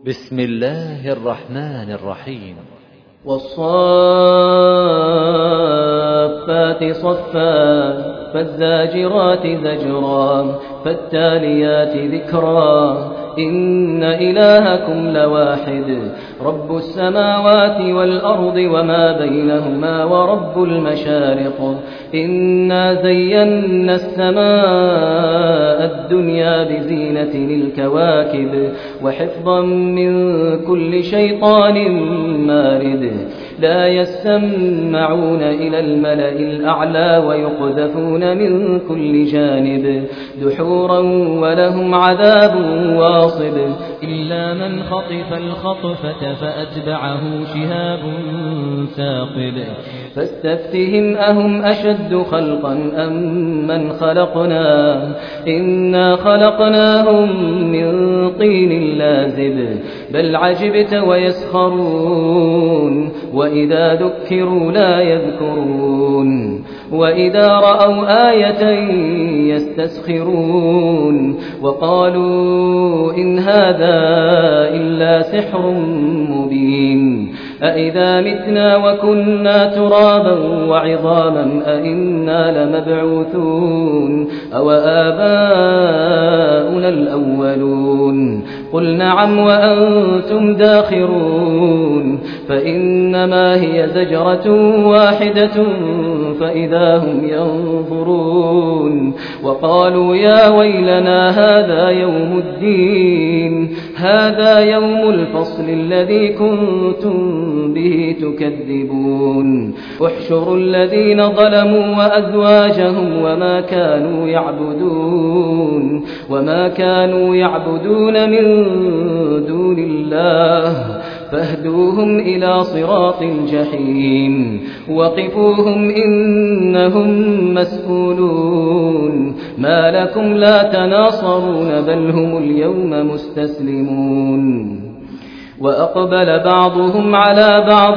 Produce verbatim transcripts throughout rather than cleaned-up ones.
بسم الله الرحمن الرحيم. والصافات صفا فالزاجرات زجرا فالتاليات ذكرا إن إلهكم لواحد رب السماوات والأرض وما بينهما ورب المشارق إنا زينا السماء الدنيا بزينة الكواكب وحفظا من كل شيطان مارد لا يسمعون إلى الملأ الأعلى ويقذفون من كل جانب دحورا ولهم عذاب واصب إلا من خطف الخطفة فأتبعه شهاب ثاقب فاستفتهم أهم أشد خلقا أم من خلقنا إنا خلقناهم من طين لازب بل عجبت ويسخرون وإذا ذكروا لا يذكرون وإذا رأوا آية يستسخرون وقالوا إن هذا إلا سحر مبين أإذا متنا وكنا ترابا وعظاما أإنا لمبعوثون أو آباؤنا الأولون قل نعم وأنتم داخرون فإنما هي زجرة واحدة فإذا هم ينظرون وقالوا يا ويلنا هذا يوم الدين هذا يوم الفصل الذي كنتم به تكذبون احشروا الذين ظلموا وأزواجهم وما كانوا يعبدون وما كانوا يعبدون من دون الله فاهدوهم إلى صراط الجحيم وقفوهم إنهم مسؤولون ما لكم لا تناصرون بل هم اليوم مستسلمون وأقبل بعضهم على بعض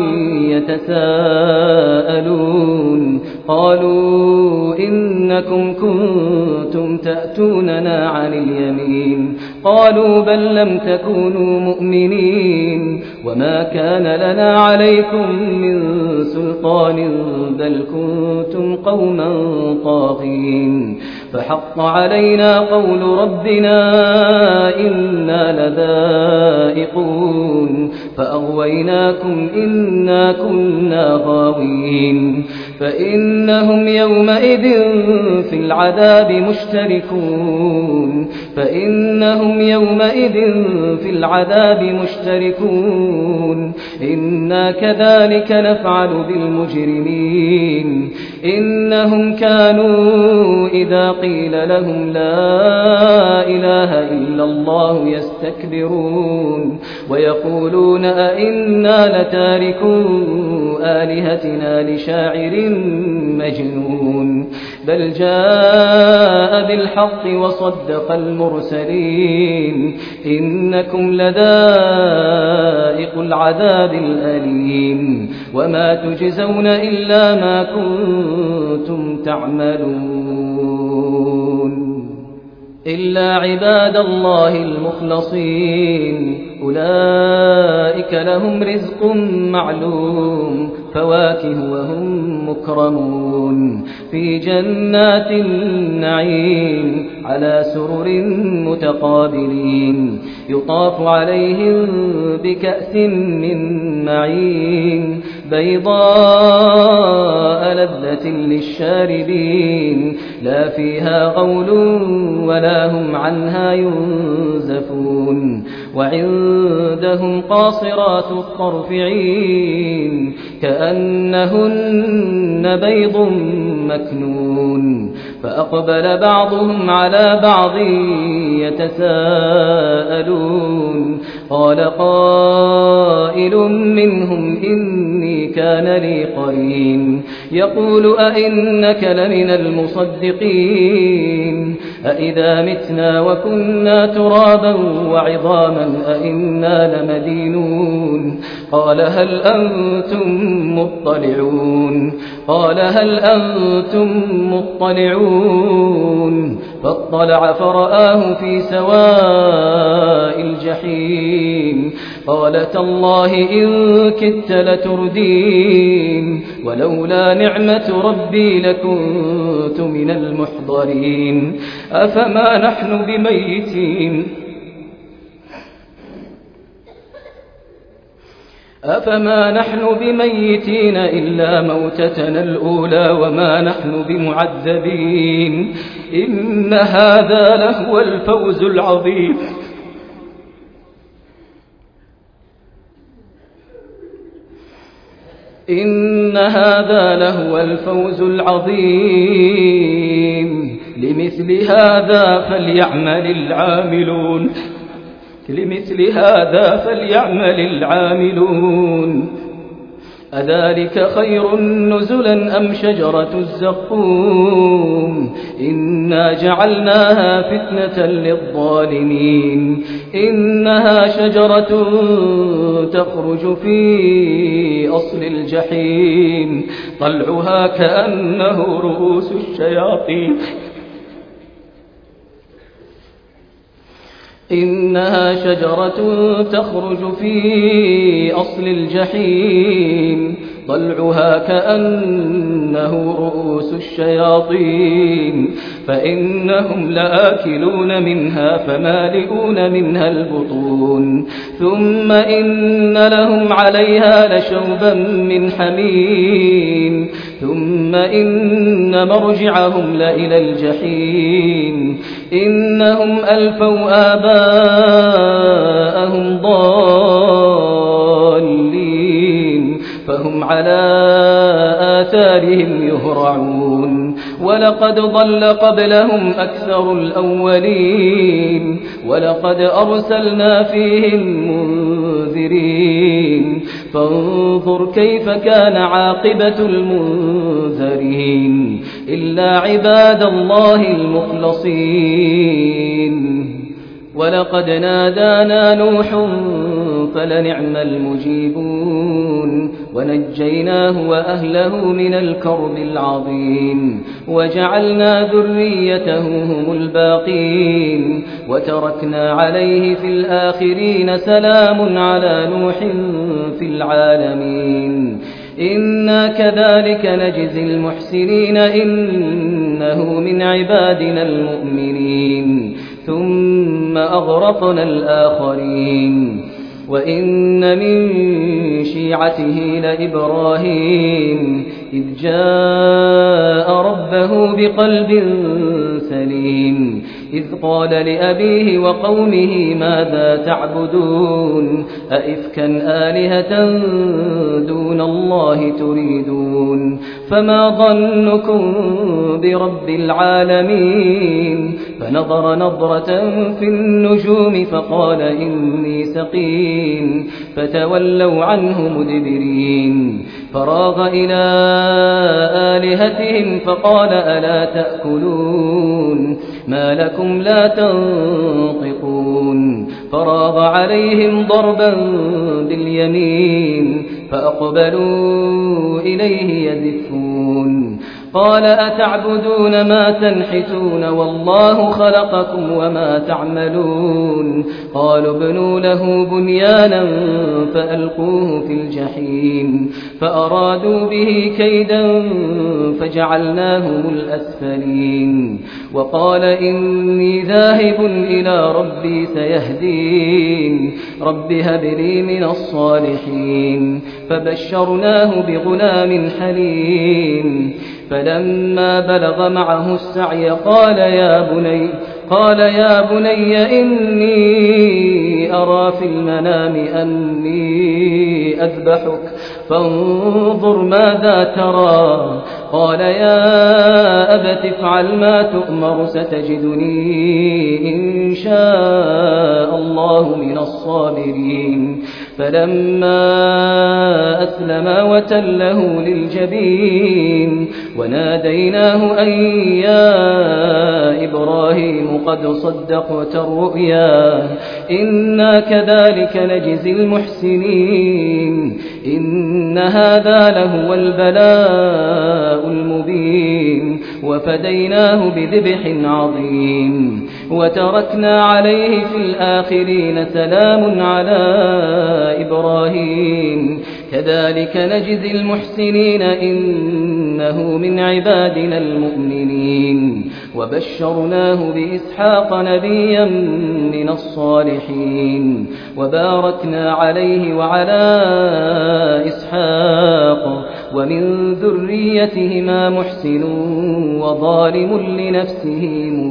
يتساءلون قالوا إنكم كنتم تأتوننا عن اليمين قالوا بل لم تكونوا مؤمنين وما كان لنا عليكم من سلطان بل كنتم قوما طاغين فحق علينا قول ربنا إنا لذائقون فأغويناكم إنا كنا غاوين فإنهم يومئذ في العذاب مشتركون فإنهم يومئذ في العذاب مشتركون إنا كذلك نفعل بالمجرمين إنهم كانوا إذا قيل لهم لا إله إلا الله يستكبرون ويقولون أئنا لتاركو آلهتنا لشاعر مجنون بل جاء بالحق وصدق المرسلين إنكم لذائق العذاب الأليم وما تجزون إلا ما كنتم تعملون إلا عباد الله المخلصين أولئك لهم رزق معلوم فواكه وهم مكرمون في جنات النعيم على سرر متقابلين يطاف عليهم بكأس من معين بيضاء لذة للشاربين لا فيها غول ولا هم عنها ينزفون وعندهم قاصرات الطرف عين كأنهن بيض مكنون فأقبل بعضهم على بعض يتساءلون قال قائل منهم إني كان لي قرين يقول أئنك لمن المصدقين أئذا متنا وكنا ترابا وعظاما أئنا لمدينون قال هل أنتم مطلعون قال هل أنتم مطلعون فاطلع فرآه في سواء الجحيم الجحيم قال تالله إن كدت لتردين ولولا نعمة ربي لكنت من المحضرين أفما نحن بميتين أفما نحن بميتين إلا موتتنا الأولى وما نحن بمعذبين إن هذا لهو الفوز العظيم إن هذا لهو الفوز العظيم لمثل هذا فليعمل العاملون لمثل هذا فليعمل العاملون أذلك خير نزلا أم شجرة الزقوم إنا جعلناها فتنة للظالمين إنها شجرة تخرج في أصل الجحيم طلعها كأنه رؤوس الشياطين إنها شجرة تخرج في أصل الجحيم طلعها كأنه رؤوس الشياطين فإنهم لآكلون منها فمالئون منها البطون ثم إن لهم عليها لشوبا من حميم ثم إن مرجعهم لإلى الجحيم إنهم ألفوا آباءهم ضالين فهم على آثارهم يهرعون ولقد ضل قبلهم أكثر الأولين ولقد أرسلنا فيهم منذرين فانظر كيف كان عاقبة المنذرين إلا عباد الله المخلصين ولقد نادانا نوح فلنعم المجيبون ونجيناه وأهله من الكرب العظيم وجعلنا ذريته هم الباقين وتركنا عليه في الآخرين سلام على نوح في العالمين إنا كذلك نجزي المحسنين إنه من عبادنا المؤمنين ثم أغرقنا الآخرين وإن من شيعته لإبراهيم إذ جاء ربه بقلب سليم إذ قال لأبيه وقومه ماذا تعبدون أئفكا آلهة دون الله تريدون فما ظنكم برب العالمين فنظر نظرة في النجوم فقال إني سقيم فتولوا عنه مدبرين فراغ إلى آلهتهم فقال ألا تأكلون ما لكم لا تنطقون فراغ عليهم ضربا باليمين فأقبلوا إليه يزفون قال أتعبدون ما تنحتون والله خلقكم وما تعملون قالوا ابنوا له بنيانا فألقوه في الجحيم فأرادوا به كيدا فجعلناهم الأسفلين وقال إني ذاهب إلى ربي سيهدين رب هب لي من الصالحين فبشرناه بغلام حليم فلما بلغ معه السعي قال يا بني قال يا بني إني أرى في المنام أني أذبحك فانظر ماذا ترى قال يا أبت افعل ما تؤمر ستجدني إن شاء الله من الصابرين فلما أسلما وتله للجبين وناديناه أن يا إبراهيم قد صدقت الرؤيا إنا كذلك نجزي المحسنين إن هذا لهو البلاء المبين وفديناه بذبح عظيم وتركنا عليه في الآخرين سلام على إبراهيم كذلك نجزي المحسنين إنه من عبادنا المؤمنين وبشرناه بإسحاق نبيا من الصالحين وباركنا عليه وعلى إسحاق ومن ذريتهما محسن وظالم لنفسه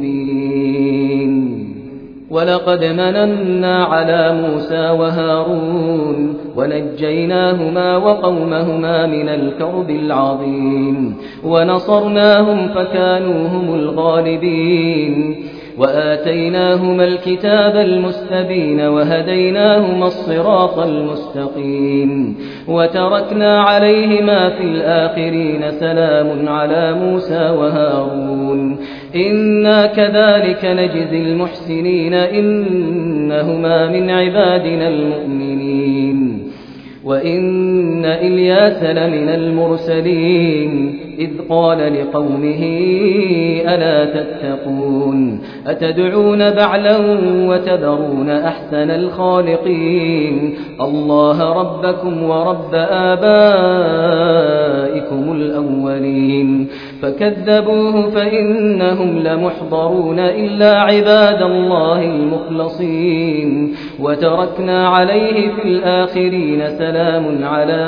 مبين ولقد مننا على موسى وهارون ونجيناهما وقومهما من الكرب العظيم ونصرناهم فكانوا هم الغالبين وآتيناهما الكتاب المستبين وهديناهما الصراط المستقيم وتركنا عليهما في الآخرين سلام على موسى وهارون إنا كذلك نجزي المحسنين إنهما من عبادنا المؤمنين وإن إلياس لمن المرسلين إذ قال لقومه ألا تتقون أتدعون بعلا وتذرون أحسن الخالقين الله ربكم ورب آبائكم الأولين فكذبوه فإنهم لمحضرون إلا عباد الله المخلصين وتركنا عليه في الآخرين سلام على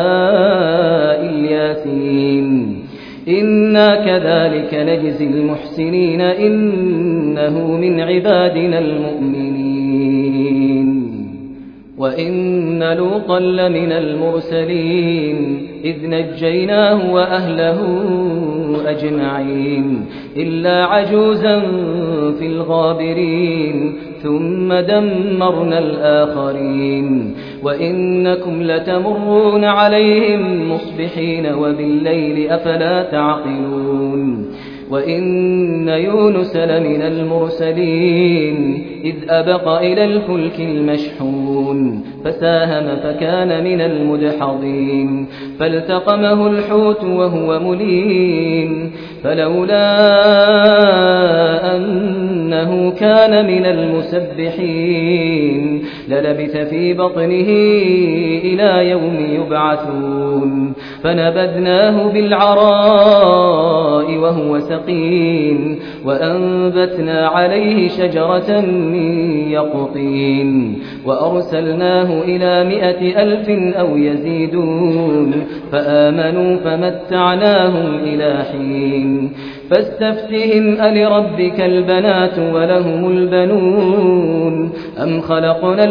الياسين إنا كذلك نجزي المحسنين إنه من عبادنا المؤمنين وإن لوطا لمن المرسلين إذ نجيناه وأهله أجمعين إلا عجوزا في الغابرين ثم دمرنا الآخرين وإنكم لتمرون عليهم مصبحين وبالليل أفلا تعقلون وإن يونس لمن المرسلين إذ أبق إلى الفلك المشحون فساهم فكان من المدحضين فالتقمه الحوت وهو مليم فلولا أنه كان من المسبحين للبث في بطنه إلى يوم يبعثون فنبذناه بالعراء وهو سقيم وأنبتنا عليه شجرة من يقطين وأرسلناه إلى مائة ألف أو يزيدون فآمنوا فمتعناهم إلى حين فاستفتهم ألربك البنات ولهم البنون أم خلقنا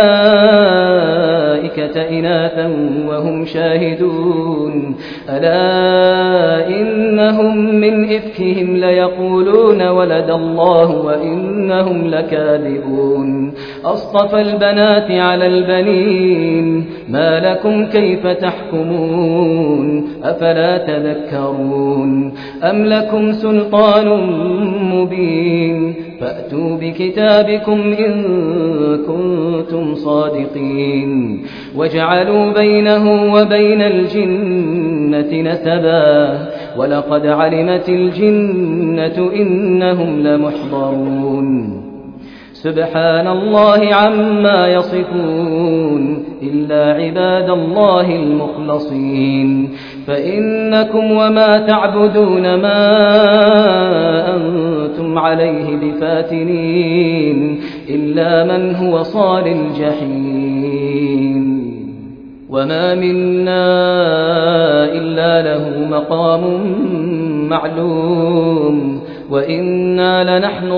الملائكة إناثا وهم شاهدون ألا إنهم من إفكهم ليقولون ولد الله وإنهم لكاذبون أصطفى البنات على البنين ما لكم كيف تحكمون أفلا تذكرون أم لكم سلطان مبين فأتوا بكتابكم إن كنتم صادقين وجعلوا بينه وبين الجنة نسبا ولقد علمت الجنة إنهم لمحضرون سبحان الله عما يصفون إلا عباد الله المخلصين فإنكم وما تعبدون ما أنتم عليه بفاتنين إلا من هو صال الجحيم وما منا إلا له مقام معلوم وإنا لنحن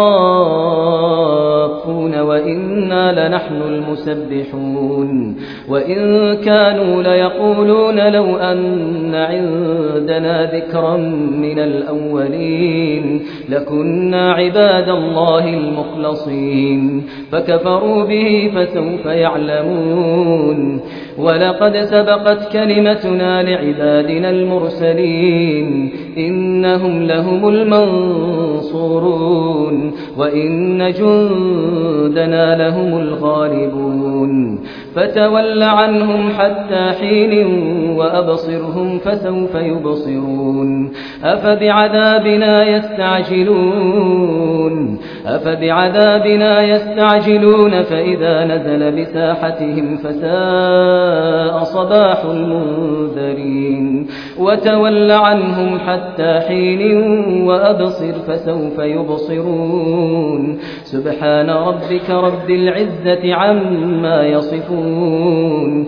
الصافون وإنا لنحن المسبحون وإن كانوا ليقولون لو أن عندنا ذكرا من الأولين لكنا عباد الله المخلصين فكفروا به فسوف يعلمون ولقد سبقت كلمتنا لعبادنا المرسلين إنهم لهم المنصورون المنصورون وإن جندنا لهم الغالبون فتول عنهم حتى حين وأبصرهم فسوف يبصرون أفبعذابنا يستعجلون أفبعذابنا يستعجلون فإذا نزل بساحتهم فساء صباح المنذرين وتول عنهم حتى حين وأبصر فسوف يبصرون سبحان ربك رب العزة عما يصفون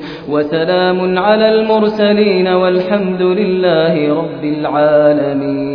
وسلام على المرسلين والحمد لله رب العالمين.